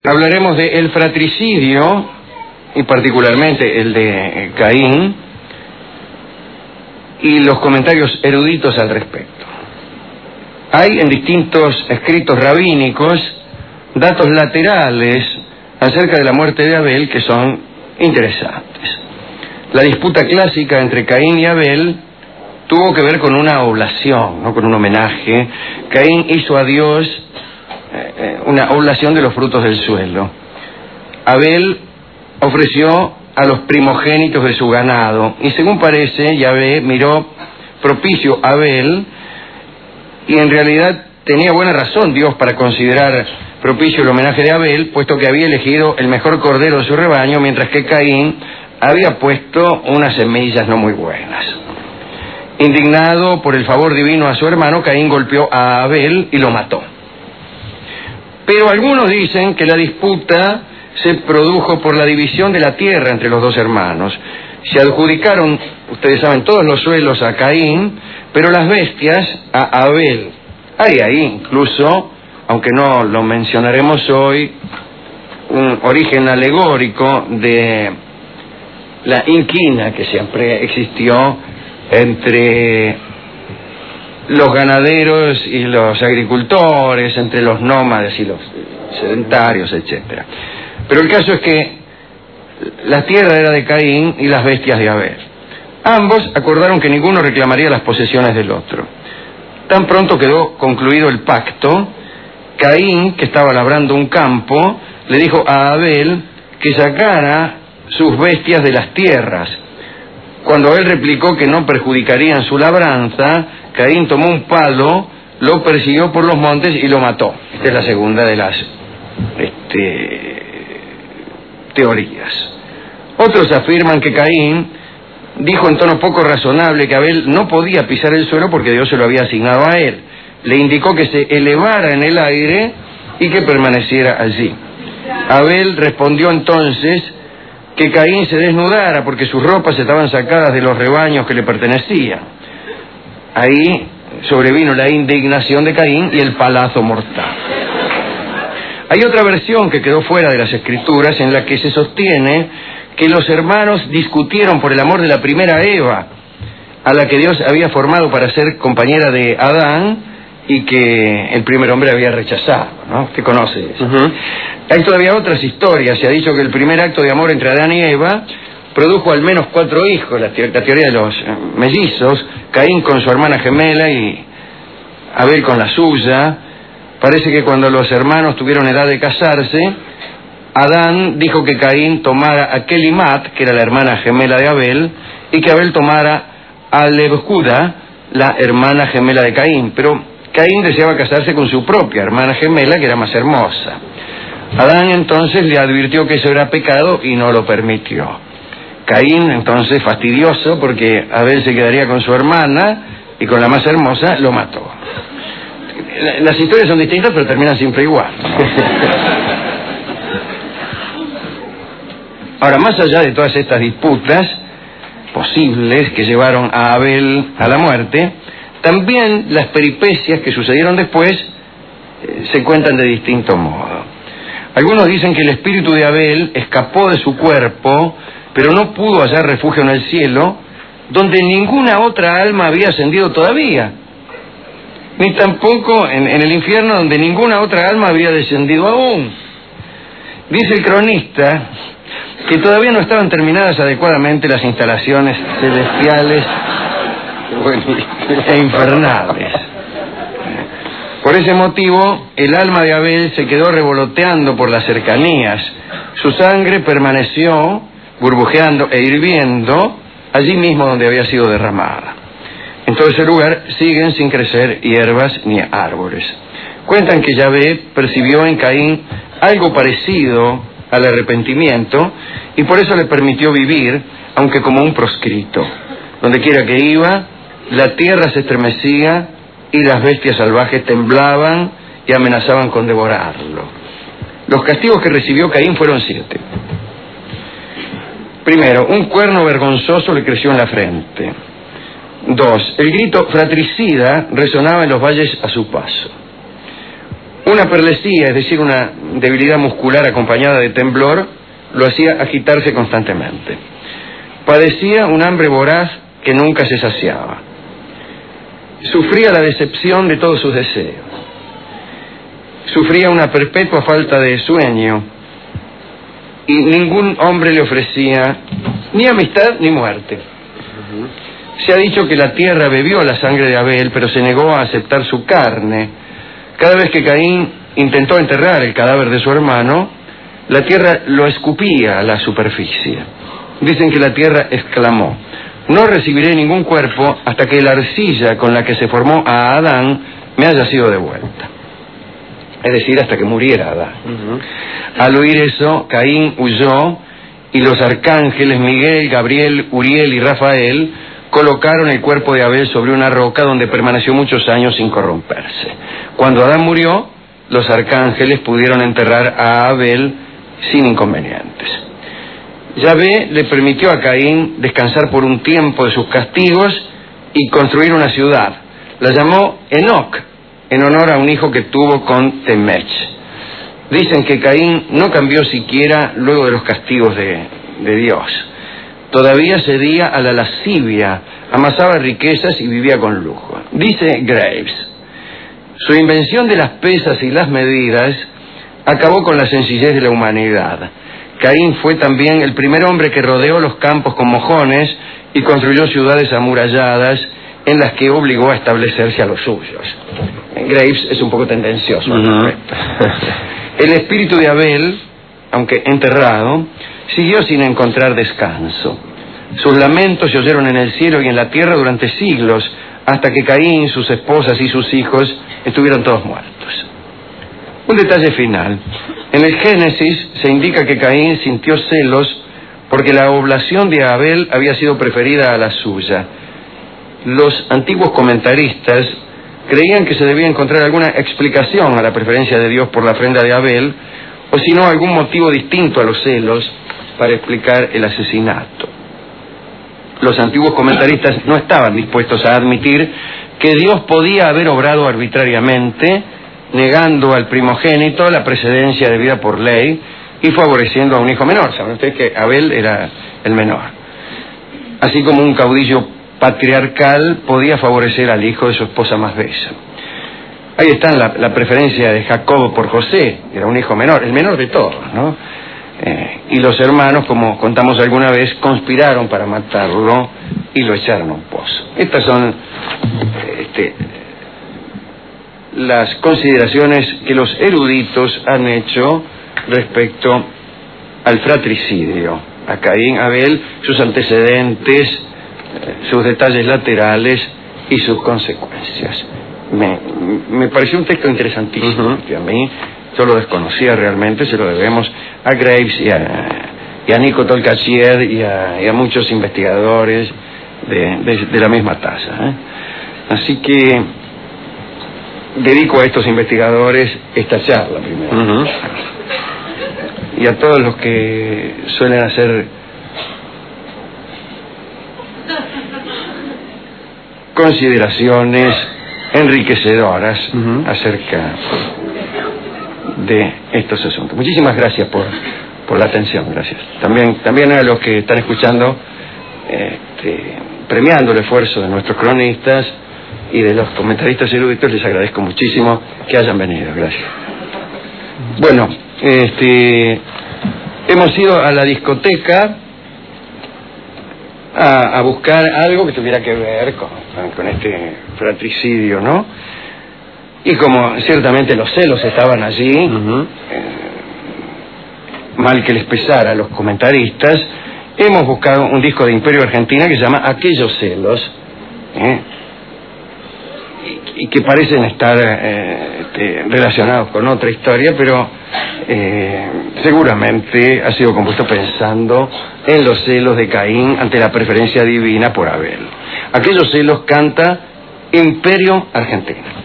Hablaremos del fratricidio, y particularmente el de Caín, y los comentarios eruditos al respecto. Hay en distintos escritos rabínicos datos laterales acerca de la muerte de Abel que son interesantes. La disputa clásica entre Caín y Abel tuvo que ver con una oblación, no con un homenaje. Caín hizo a Dios una oblación de los frutos del suelo. Abel ofreció a los primogénitos de su ganado, y según parece, Yahvé miró propicio a Abel, y en realidad tenía buena razón Dios para considerar propicio el homenaje de Abel, puesto que había elegido el mejor cordero de su rebaño, mientras que Caín había puesto unas semillas no muy buenas. Indignado por el favor divino a su hermano, Caín golpeó a Abel y lo mató. Pero algunos dicen que la disputa se produjo por la división de la tierra entre los dos hermanos. Se adjudicaron, ustedes saben, todos los suelos a Caín, pero las bestias a Abel. Hay ahí incluso, aunque no lo mencionaremos hoy, un origen alegórico de la inquina que siempre existió entre los ganaderos y los agricultores, entre los nómades y los sedentarios, etcétera. Pero el caso es que la tierra era de Caín y las bestias de Abel. Ambos acordaron que ninguno reclamaría las posesiones del otro. Tan pronto quedó concluido el pacto, Caín, que estaba labrando un campo, le dijo a Abel que sacara sus bestias de las tierras. Cuando él replicó que no perjudicarían su labranza, Caín tomó un palo, lo persiguió por los montes y lo mató. Esta es la segunda de las teorías. Otros afirman que Caín dijo en tono poco razonable que Abel no podía pisar el suelo porque Dios se lo había asignado a él. Le indicó que se elevara en el aire y que permaneciera allí. Abel respondió entonces que Caín se desnudara porque sus ropas estaban sacadas de los rebaños que le pertenecían. Ahí sobrevino la indignación de Caín y el palazo mortal. Hay otra versión que quedó fuera de las escrituras en la que se sostiene que los hermanos discutieron por el amor de la primera Eva, a la que Dios había formado para ser compañera de Adán y que el primer hombre había rechazado, ¿no? Usted conoce eso. Hay todavía otras historias. Se ha dicho que el primer acto de amor entre Adán y Eva produjo al menos 4 hijos, la teoría de los mellizos, Caín con su hermana gemela y Abel con la suya. Parece que cuando los hermanos tuvieron edad de casarse, Adán dijo que Caín tomara a Kelimat, que era la hermana gemela de Abel, y que Abel tomara a Lebjuda, la hermana gemela de Caín. Pero Caín deseaba casarse con su propia hermana gemela, que era más hermosa. Adán entonces le advirtió que eso era pecado y no lo permitió. Caín, entonces, fastidioso porque Abel se quedaría con su hermana y con la más hermosa, lo mató. Las historias son distintas, pero terminan siempre igual, ¿no? Ahora, más allá de todas estas disputas posibles que llevaron a Abel a la muerte, también las peripecias que sucedieron después se cuentan de distinto modo. Algunos dicen que el espíritu de Abel escapó de su cuerpo, pero no pudo hallar refugio en el cielo, donde ninguna otra alma había ascendido todavía, ni tampoco en el infierno, donde ninguna otra alma había descendido aún. Dice el cronista que todavía no estaban terminadas adecuadamente las instalaciones celestiales e infernales. Por ese motivo, el alma de Abel se quedó revoloteando por las cercanías. Su sangre permaneció burbujeando e hirviendo allí mismo donde había sido derramada. En todo ese lugar siguen sin crecer hierbas ni árboles. Cuentan que Yahvé percibió en Caín algo parecido al arrepentimiento y por eso le permitió vivir, aunque como un proscrito. Donde quiera que iba, la tierra se estremecía y las bestias salvajes temblaban y amenazaban con devorarlo. Los castigos que recibió Caín fueron 7. Primero, un cuerno vergonzoso le creció en la frente. 2, el grito fratricida resonaba en los valles a su paso. Una perlesía, es decir, una debilidad muscular acompañada de temblor, lo hacía agitarse constantemente. Padecía un hambre voraz que nunca se saciaba. Sufría la decepción de todos sus deseos. Sufría una perpetua falta de sueño. Y ningún hombre le ofrecía ni amistad ni muerte. Se ha dicho que la tierra bebió la sangre de Abel, pero se negó a aceptar su carne. Cada vez que Caín intentó enterrar el cadáver de su hermano, la tierra lo escupía a la superficie. Dicen que la tierra exclamó: no recibiré ningún cuerpo hasta que la arcilla con la que se formó a Adán me haya sido devuelta. Es decir, hasta que muriera Adán. Al oír eso, Caín huyó, y los arcángeles Miguel, Gabriel, Uriel y Rafael colocaron el cuerpo de Abel sobre una roca donde permaneció muchos años sin corromperse. Cuando Adán murió, los arcángeles pudieron enterrar a Abel sin inconvenientes. Yahvé le permitió a Caín descansar por un tiempo de sus castigos y construir una ciudad. La llamó Enoc, en honor a un hijo que tuvo con Temech. Dicen que Caín no cambió siquiera luego de los castigos de Dios. Todavía cedía a la lascivia, amasaba riquezas y vivía con lujo. Dice Graves: su invención de las pesas y las medidas acabó con la sencillez de la humanidad. Caín fue también el primer hombre que rodeó los campos con mojones y construyó ciudades amuralladas en las que obligó a establecerse a los suyos. Graves es un poco tendencioso al respecto. El espíritu de Abel, aunque enterrado, siguió sin encontrar descanso. Sus lamentos se oyeron en el cielo y en la tierra durante siglos, hasta que Caín, sus esposas y sus hijos estuvieron todos muertos. Un detalle final. En el Génesis se indica que Caín sintió celos porque la oblación de Abel había sido preferida a la suya. Los antiguos comentaristas creían que se debía encontrar alguna explicación a la preferencia de Dios por la ofrenda de Abel, o si no, algún motivo distinto a los celos para explicar el asesinato. Los antiguos comentaristas no estaban dispuestos a admitir que Dios podía haber obrado arbitrariamente, negando al primogénito la precedencia debida por ley y favoreciendo a un hijo menor. Saben ustedes que Abel era el menor. Así como un caudillo patriarcal podía favorecer al hijo de su esposa más bella. Ahí está la preferencia de Jacob por José, era un hijo menor, el menor de todos, ¿no? Y los hermanos, como contamos alguna vez, conspiraron para matarlo y lo echaron a un pozo. Estas son las consideraciones que los eruditos han hecho respecto al fratricidio, a Caín, Abel, sus antecedentes, sus detalles laterales y sus consecuencias. Me pareció un texto interesantísimo, que a mí yo lo desconocía realmente. Se lo debemos a Graves y a Nico Tolkachier y a muchos investigadores de la misma tasa. Así que dedico a estos investigadores esta charla primero. Y a todos los que suelen hacer consideraciones enriquecedoras acerca de estos asuntos. Muchísimas gracias por la atención. Gracias. También a los que están escuchando, premiando el esfuerzo de nuestros cronistas y de los comentaristas eruditos, les agradezco muchísimo que hayan venido. Gracias. Bueno, hemos ido a la discoteca a buscar algo que tuviera que ver con este fratricidio, ¿no? Y como ciertamente los celos estaban allí, mal que les pesara a los comentaristas, hemos buscado un disco de Imperio Argentina que se llama Aquellos celos, y que parecen estar relacionados con otra historia, pero seguramente ha sido compuesto pensando en los celos de Caín ante la preferencia divina por Abel. Aquellos celos canta Imperio Argentina.